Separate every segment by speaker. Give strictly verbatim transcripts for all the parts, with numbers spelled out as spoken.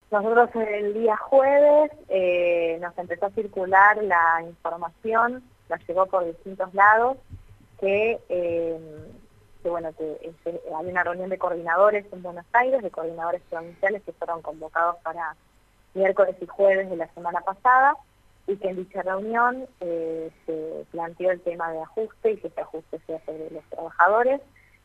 Speaker 1: Nosotros el día jueves eh, nos empezó a circular la información, nos llegó por distintos lados, que, eh, que bueno, que este, hay una reunión de coordinadores en Buenos Aires, de coordinadores provinciales que fueron convocados para miércoles y jueves de la semana pasada, y que en dicha reunión eh, se planteó el tema de ajuste y que ese ajuste sea sobre los trabajadores,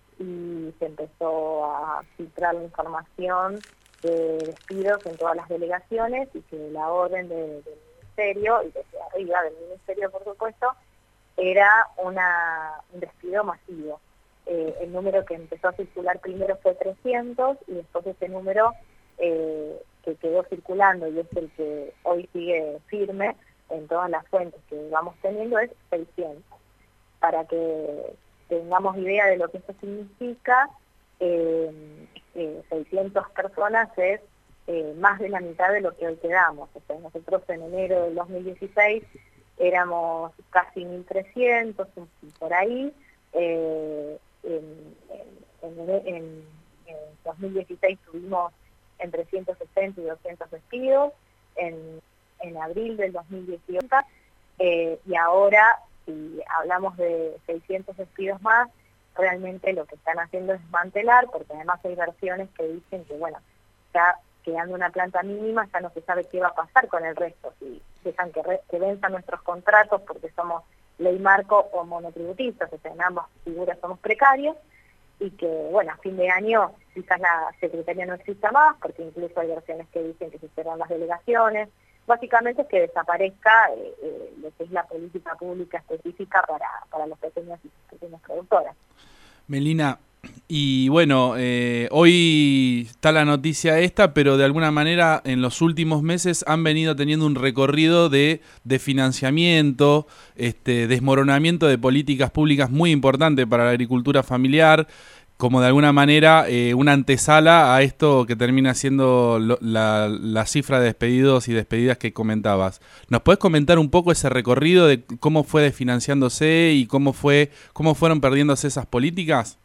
Speaker 1: y se empezó a filtrar la información de despidos en todas las delegaciones y que la orden de, del ministerio, y desde arriba del ministerio por supuesto, era una, un despido masivo. Eh, el número que empezó a circular primero fue trescientos y después ese número eh, que quedó circulando y es el que hoy sigue firme en todas las fuentes que vamos teniendo es seiscientos. Para que tengamos idea de lo que esto significa, eh, eh, seiscientas personas es eh, más de la mitad de lo que hoy quedamos. O sea, nosotros en enero del dos mil dieciséis éramos casi mil trescientos, por ahí. Eh, en, en, en, en, en dos mil dieciséis tuvimos entre ciento sesenta y doscientos despidos, en, en abril del dos mil dieciocho, eh, y ahora, si hablamos de seiscientos despidos más, realmente lo que están haciendo es desmantelar, porque además hay versiones que dicen que, bueno, ya quedando una planta mínima, ya no se sabe qué va a pasar con el resto, si dejan que, re, que venzan nuestros contratos porque somos ley marco o monotributistas, o sea, en ambas figuras somos precarios, y que, bueno, a fin de año quizás la secretaría no exista más, porque incluso hay versiones que dicen que se cierran las delegaciones. Básicamente es que desaparezca eh, eh, lo que es la política pública específica para, para los pequeños y pequeñas productoras.
Speaker 2: Melina, y bueno, eh, hoy está la noticia esta, pero de alguna manera en los últimos meses han venido teniendo un recorrido de, de financiamiento, este, desmoronamiento de políticas públicas muy importante para la agricultura familiar, como de alguna manera eh, una antesala a esto que termina siendo lo, la, la cifra de despedidos y despedidas que comentabas. ¿Nos puedes comentar un poco ese recorrido de cómo fue desfinanciándose y cómo fue cómo fueron perdiéndose esas políticas?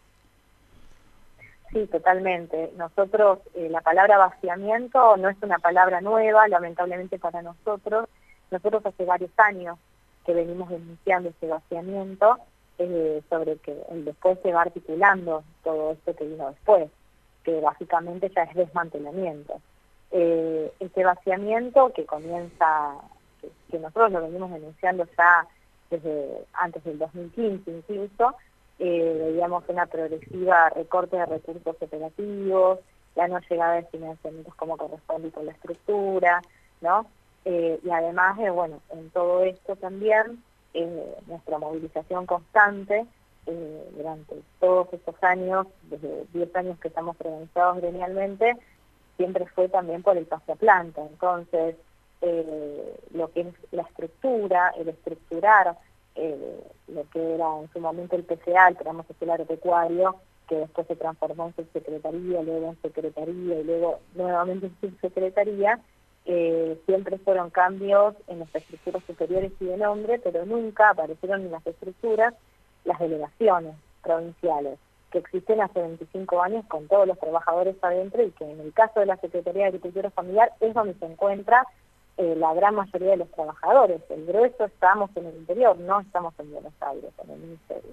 Speaker 1: Sí, totalmente. Nosotros, eh, la palabra vaciamiento no es una palabra nueva, lamentablemente para nosotros. Nosotros hace varios años que venimos denunciando ese vaciamiento, eh, sobre que después se va articulando todo esto que vino después, que básicamente ya es desmantelamiento. Eh, ese vaciamiento que comienza, que, que nosotros lo venimos denunciando ya desde antes del dos mil quince incluso, Eh, veíamos una progresiva recorte de recursos operativos, la no llegada de financiamientos como corresponde con la estructura, ¿no? Eh, y además, eh, bueno, en todo esto también, eh, nuestra movilización constante eh, durante todos estos años, desde diez años que estamos organizados gremialmente, siempre fue también por el pase a planta. Entonces, eh, lo que es la estructura, el estructurar, Eh, lo que era en su momento el P C A, el Programa Social Agropecuario, que después se transformó en subsecretaría, luego en secretaría y luego nuevamente en subsecretaría, eh, siempre fueron cambios en las estructuras superiores y de nombre, pero nunca aparecieron en las estructuras las delegaciones provinciales, que existen hace veinticinco años con todos los trabajadores adentro, y que en el caso de la Secretaría de Agricultura Familiar es donde se encuentra Eh, la gran mayoría de los trabajadores. El grueso estamos en el interior, no estamos en Buenos Aires, en el ministerio.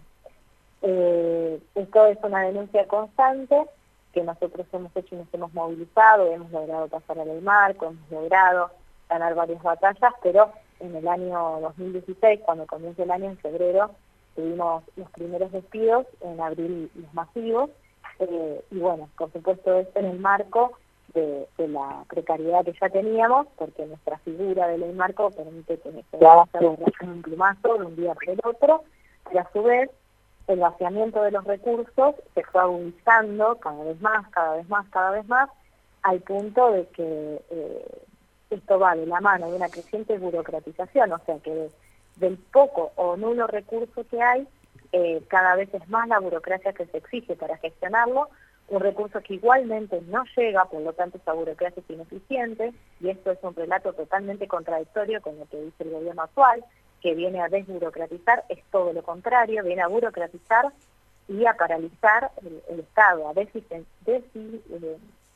Speaker 1: Eh, esto es una denuncia constante que nosotros hemos hecho y nos hemos movilizado, hemos logrado pasar a ley marco, hemos logrado ganar varias batallas, pero en el año dos mil dieciséis, cuando comienza el año, en febrero, tuvimos los primeros despidos, en abril los masivos, eh, y bueno, por supuesto esto en el marco De, de la precariedad que ya teníamos, porque nuestra figura de ley marco permite que se haga un plumazo de un día para el otro, pero a su vez el vaciamiento de los recursos se fue agudizando cada vez más, cada vez más, cada vez más, al punto de que eh, esto va de la mano de una creciente burocratización, o sea que de, del poco o nulo recurso que hay, eh, cada vez es más la burocracia que se exige para gestionarlo, un recurso que igualmente no llega, por lo tanto esa burocracia es ineficiente, y esto es un relato totalmente contradictorio con lo que dice el gobierno actual, que viene a desburocratizar, es todo lo contrario, viene a burocratizar y a paralizar el, el Estado, a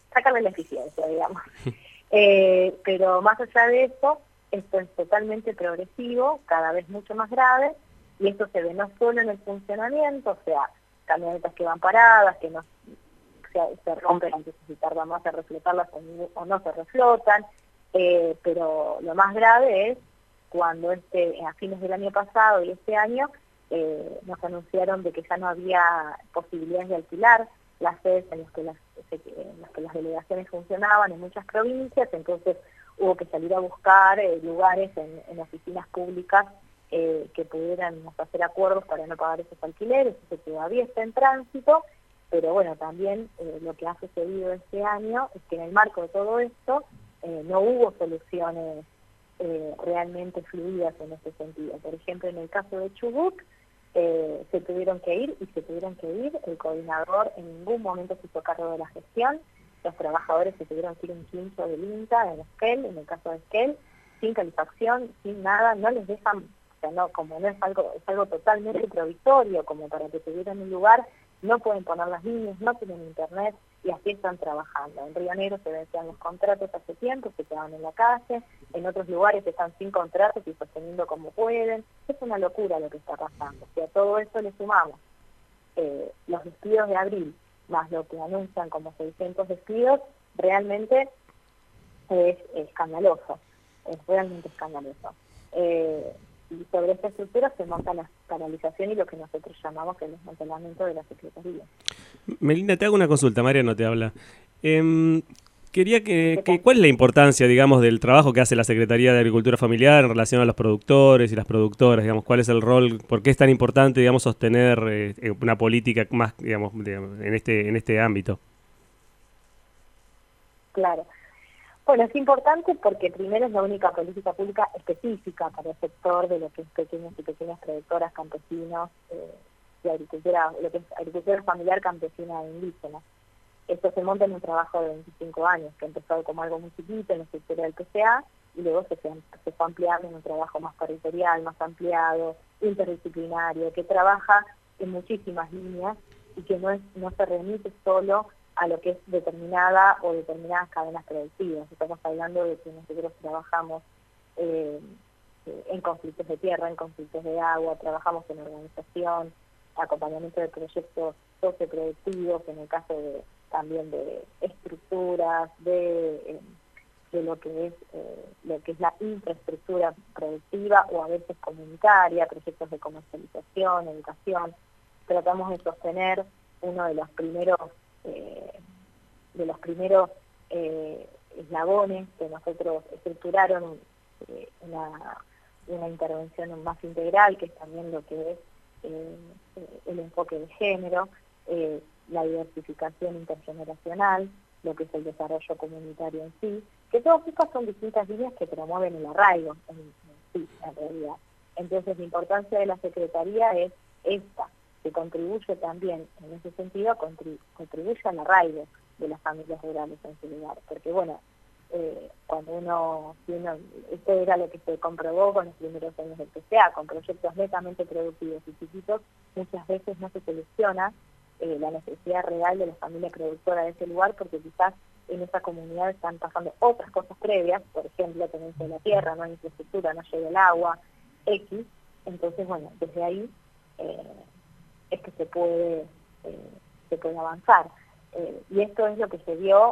Speaker 1: sacarle la eficiencia, digamos. eh, pero más allá de eso, esto es totalmente progresivo, cada vez mucho más grave, y esto se ve no solo en el funcionamiento, o sea, camionetas que van paradas, que no se, se rompen antes de si tarda más a reflotarlas o, o no se reflotan, eh, pero lo más grave es cuando este a fines del año pasado y este año eh, nos anunciaron de que ya no había posibilidades de alquilar las sedes en las que las, en las que las delegaciones funcionaban en muchas provincias, entonces hubo que salir a buscar eh, lugares en, en oficinas públicas eh, que pudieran hacer acuerdos para no pagar esos alquileres, eso todavía está en tránsito, pero bueno, también eh, lo que ha sucedido este año es que en el marco de todo esto eh, no hubo soluciones eh, realmente fluidas en ese sentido. Por ejemplo, en el caso de Chubut, eh, se tuvieron que ir y se tuvieron que ir, el coordinador en ningún momento se hizo cargo de la gestión, los trabajadores se tuvieron que ir un quincho del INTA, en Esquel, en el caso de Esquel, sin calefacción, sin nada, no les dejan, o sea, no, como no es algo, es algo totalmente provisorio, como para que tuvieran un lugar, no pueden poner las líneas, no tienen internet, y así están trabajando. En Río Negro se vencían los contratos hace tiempo, se quedaban en la calle, en otros lugares están sin contratos y sosteniendo como pueden. Es una locura lo que está pasando. O sea, a todo eso le sumamos eh, los despidos de abril, más lo que anuncian como seiscientos despidos, realmente es escandaloso, es realmente escandaloso. Eh, y sobre esta estructura se monta la paralización y lo que nosotros llamamos el desmantelamiento de la Secretaría.
Speaker 3: Melinda, te hago una consulta, Mariano te habla. Eh, quería que, que, ¿cuál es la importancia, digamos, del trabajo que hace la Secretaría de Agricultura Familiar en relación a los productores y las productoras? Digamos, ¿cuál es el rol? ¿Por qué es tan importante, digamos, sostener eh, una política más, digamos, digamos, en este en este ámbito?
Speaker 1: Claro. Bueno, es importante porque primero es la única política pública específica para el sector de lo que es pequeñas y pequeñas productoras, campesinos eh, y agricultura, lo que es agricultura familiar, campesina e indígena. Esto se monta en un trabajo de veinticinco años, que empezó como algo muy chiquito en la estructura del P C A y luego se fue, se fue ampliando en un trabajo más territorial, más ampliado, interdisciplinario, que trabaja en muchísimas líneas y que no, es, no se remite solo a lo que es determinada o determinadas cadenas productivas. Estamos hablando de que nosotros trabajamos eh, en conflictos de tierra, en conflictos de agua, trabajamos en organización, acompañamiento de proyectos socioproductivos, en el caso de también de estructuras, de, eh, de lo que es eh, lo que es la infraestructura productiva o a veces comunitaria, proyectos de comercialización, educación. Tratamos de sostener uno de los primeros eh, de los primeros eh, eslabones que nosotros estructuraron eh, una, una intervención más integral, que es también lo que es eh, el enfoque de género, eh, la diversificación intergeneracional, lo que es el desarrollo comunitario en sí, que todas estas son distintas líneas que promueven el arraigo en, en sí, en realidad. Entonces la importancia de la Secretaría es esta, que contribuye también en ese sentido, contribu contribuye al arraigo de las familias rurales en su lugar, porque bueno, eh, cuando uno, si uno, esto era lo que se comprobó con los primeros años del P C A, con proyectos netamente productivos y chiquitos, muchas veces no se selecciona eh, la necesidad real de la familia productora de ese lugar, porque quizás en esa comunidad están pasando otras cosas previas, por ejemplo, tenencia de la tierra, no hay infraestructura, no llega el agua, X, entonces bueno, desde ahí eh, es que se puede, eh, se puede avanzar. Eh, y esto es lo que se dio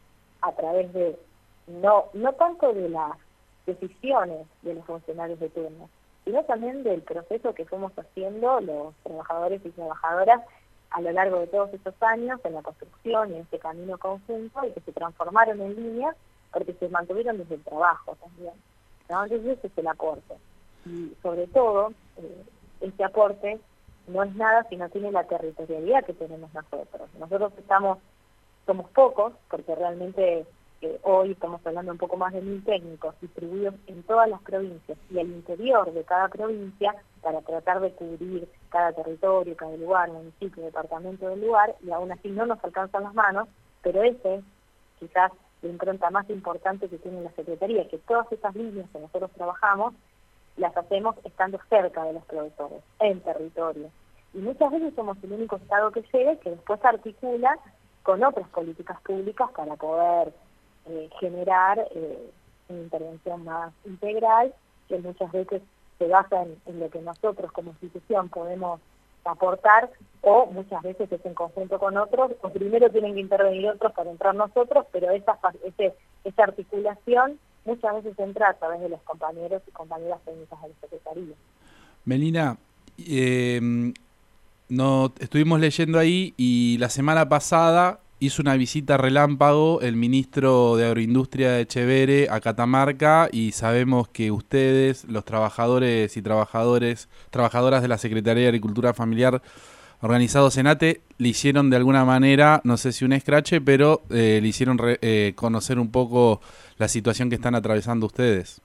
Speaker 1: a través de, no, no tanto de las decisiones de los funcionarios de turno, sino también del proceso que fuimos haciendo los trabajadores y trabajadoras a lo largo de todos estos años en la construcción y en este camino conjunto, y que se transformaron en líneas porque se mantuvieron desde el trabajo también, ¿no? Entonces ese es el aporte. Y sobre todo, eh, este aporte no es nada si no tiene la territorialidad que tenemos nosotros. Nosotros estamos, somos pocos, porque realmente eh, hoy estamos hablando un poco más de mil técnicos distribuidos en todas las provincias y al interior de cada provincia para tratar de cubrir cada territorio, cada lugar, municipio, departamento del lugar, y aún así no nos alcanzan las manos, pero ese es quizás la impronta más importante que tiene la Secretaría, que todas esas líneas que nosotros trabajamos las hacemos estando cerca de los productores, en territorio. Y muchas veces somos el único estado que llega y que después articula con otras políticas públicas para poder eh, generar eh, una intervención más integral, que muchas veces se basa en, en lo que nosotros como institución podemos aportar, o muchas veces es en conjunto con otros, o primero tienen que intervenir otros para entrar nosotros, pero esa, ese, esa articulación muchas veces entra a través de los compañeros y compañeras técnicas de la Secretaría.
Speaker 2: Melina, eh, no, estuvimos leyendo ahí y la semana pasada hizo una visita relámpago el ministro de Agroindustria de Etxebere a Catamarca, y sabemos que ustedes, los trabajadores y trabajadores, trabajadoras de la Secretaría de Agricultura Familiar organizados en A T E, le hicieron de alguna manera, no sé si un escrache, pero eh, le hicieron re, eh, conocer un poco la situación que están atravesando ustedes.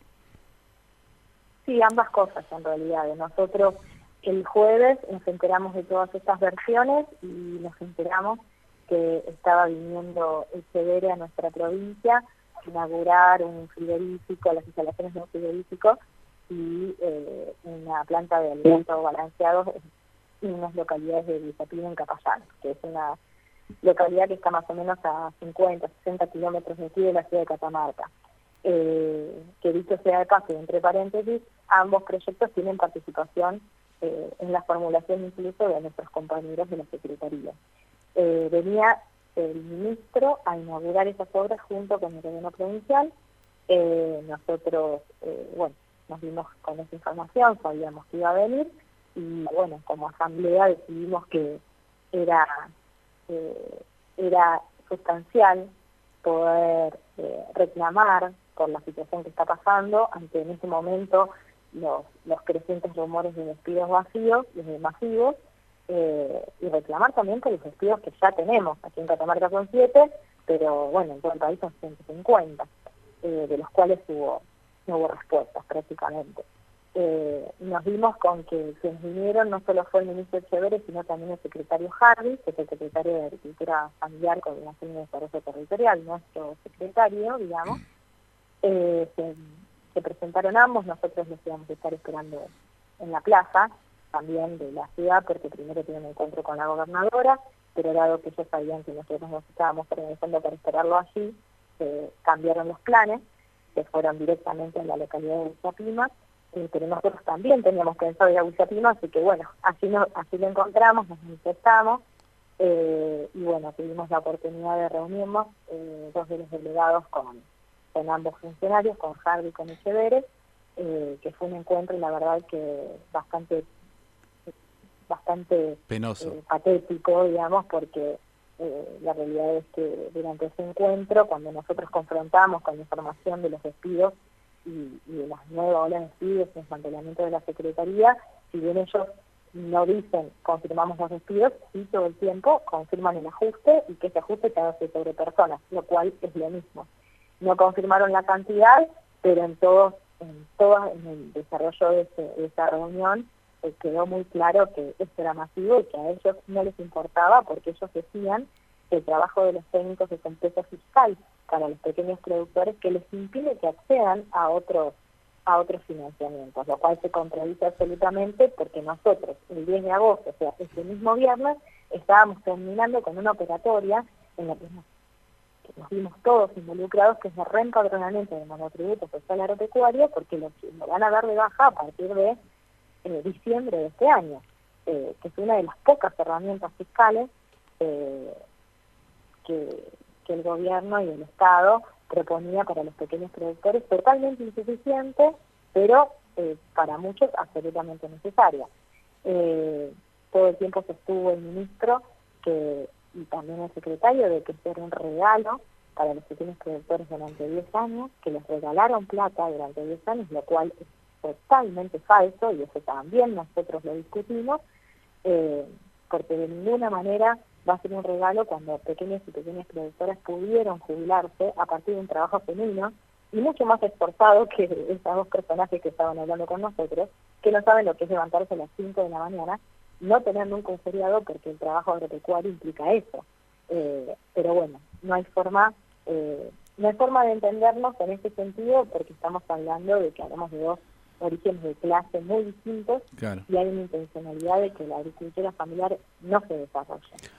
Speaker 1: Sí, ambas cosas en realidad. Nosotros el jueves nos enteramos de todas estas versiones y nos enteramos que estaba viniendo Etxebere a nuestra provincia a inaugurar un frigorífico, las instalaciones de un frigorífico y eh, una planta de alimentos balanceados en unas localidades de Villapino, en Capayán, que es una localidad que está más o menos a cincuenta, sesenta kilómetros de aquí de la ciudad de Catamarca. Eh, que dicho sea de paso, entre paréntesis, ambos proyectos tienen participación eh, en la formulación incluso de nuestros compañeros de la Secretaría. Eh, venía el ministro a inaugurar esas obras junto con el gobierno provincial. Eh, nosotros, eh, bueno, nos dimos con esa información, sabíamos que iba a venir, y bueno, como asamblea decidimos que era, eh, era sustancial poder eh, reclamar por la situación que está pasando ante en este momento los, los crecientes rumores de despidos vacíos, desde masivos, eh, y reclamar también por los despidos que ya tenemos. Aquí en Catamarca son siete, pero bueno, en todo el país son ciento cincuenta, eh, de los cuales hubo, no hubo respuestas prácticamente. Eh, nos vimos con que quienes vinieron no solo fue el ministro Etxebere, sino también el secretario Hardy, que es el secretario de Agricultura Familiar, Coordinación y Desarrollo Territorial, nuestro secretario, digamos. Eh, se, se presentaron ambos, nosotros los íbamos a estar esperando en la plaza, también de la ciudad, porque primero tienen un encuentro con la gobernadora, pero dado que ellos sabían que nosotros nos estábamos organizando para esperarlo allí, se cambiaron los planes, se fueron directamente a la localidad de Villapima. Eh, pero nosotros también teníamos pensado ir a Villapima, así que bueno, así, no, así lo encontramos, nos manifestamos, eh, y bueno, tuvimos la oportunidad de reunirnos, eh, dos de los delegados con, con ambos funcionarios, con Hardy y con Etxebere, eh, que fue un encuentro, la verdad que bastante, bastante
Speaker 2: penoso,
Speaker 1: eh, patético, digamos, porque eh, la realidad es que durante ese encuentro, cuando nosotros confrontamos con la información de los despidos, Y, y de las nuevas olas de despidos y desmantelamiento de la Secretaría, si bien ellos no dicen confirmamos los despidos, sí todo el tiempo confirman el ajuste y que ese ajuste se hace sobre personas, lo cual es lo mismo. No confirmaron la cantidad, pero en todos, en todas, en el desarrollo de, ese, de esa reunión eh, quedó muy claro que esto era masivo y que a ellos no les importaba, porque ellos decían que el trabajo de los técnicos es un peso fiscal para los pequeños productores que les impide que accedan a otros a otros financiamientos, lo cual se contradice absolutamente, porque nosotros el diez de agosto, o sea, ese mismo viernes, estábamos terminando con una operatoria en la que nos, que nos vimos todos involucrados, que es el reempadronamiento de monotributo social agropecuario, porque lo, lo van a dar de baja a partir de eh, diciembre de este año, eh, que es una de las pocas herramientas fiscales eh, que, que el gobierno y el Estado proponía para los pequeños productores, totalmente insuficiente, pero eh, para muchos absolutamente necesaria. Eh, todo el tiempo se estuvo el ministro que, y también el secretario de que esto era un regalo para los pequeños productores durante diez años, que les regalaron plata durante diez años, lo cual es totalmente falso, y eso también nosotros lo discutimos, eh, porque de ninguna manera va a ser un regalo cuando pequeños y pequeñas productoras pudieron jubilarse a partir de un trabajo genuino y mucho más esforzado que estos dos personajes que estaban hablando con nosotros, que no saben lo que es levantarse a las cinco de la mañana, no tener nunca un feriado, porque el trabajo agropecuario implica eso. Eh, pero bueno, no hay forma eh, no hay forma de entendernos en este sentido, porque estamos hablando de que hablamos de dos orígenes de clase muy distintos,
Speaker 2: claro,
Speaker 1: y hay una intencionalidad de que la agricultura familiar no se desarrolle.